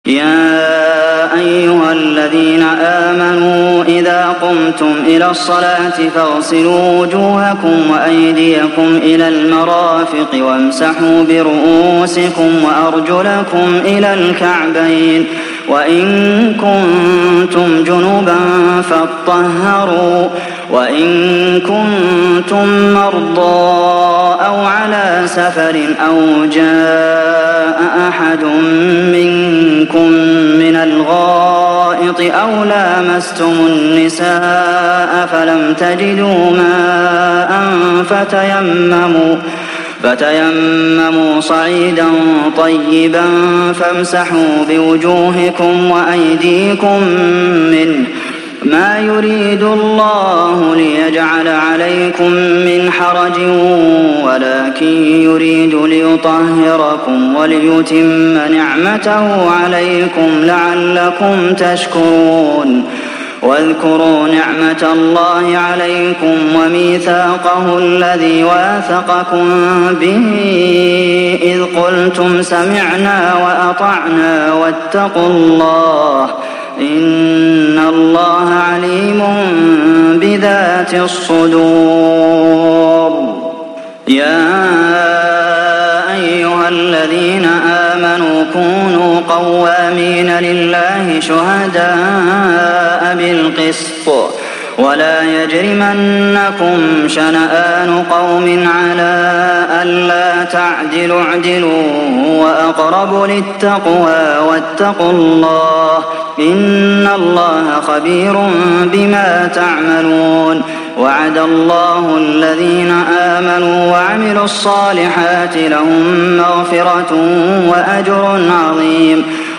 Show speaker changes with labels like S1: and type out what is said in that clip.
S1: يا أيها الذين آمنوا إذا قمتم إلى الصلاة فاغسلوا وجوهكم وأيديكم إلى المرافق وامسحوا برؤوسكم وأرجلكم إلى الكعبين وإن كنتم جنبا فاطهروا وإن كنتم مرضى أو على سفر أو جاء أحد منكم من الغائط أو لامستم النساء فلم تجدوا ماء فتيمموا صعيدا طيبا فامسحوا بوجوهكم وأيديكم منه ما يريد الله ليجعل عليكم من حرج ولكن يريد ليطهركم وليتم نعمته عليكم لعلكم تشكرون واذكروا نعمة الله عليكم وميثاقه الذي واثقكم به إذ قلتم سمعنا وأطعنا واتقوا الله إن الله عليم بذات الصدور يا أيها الذين آمنوا كونوا قوامين لله شهداء بالقسط ولا يجرمنكم شنآن قوم على ألا تعدلوا اعدلوا وأقرب للتقوى واتقوا الله إن الله خبير بما تعملون وعد الله الذين آمنوا وعملوا الصالحات لهم مغفرة وأجر عظيم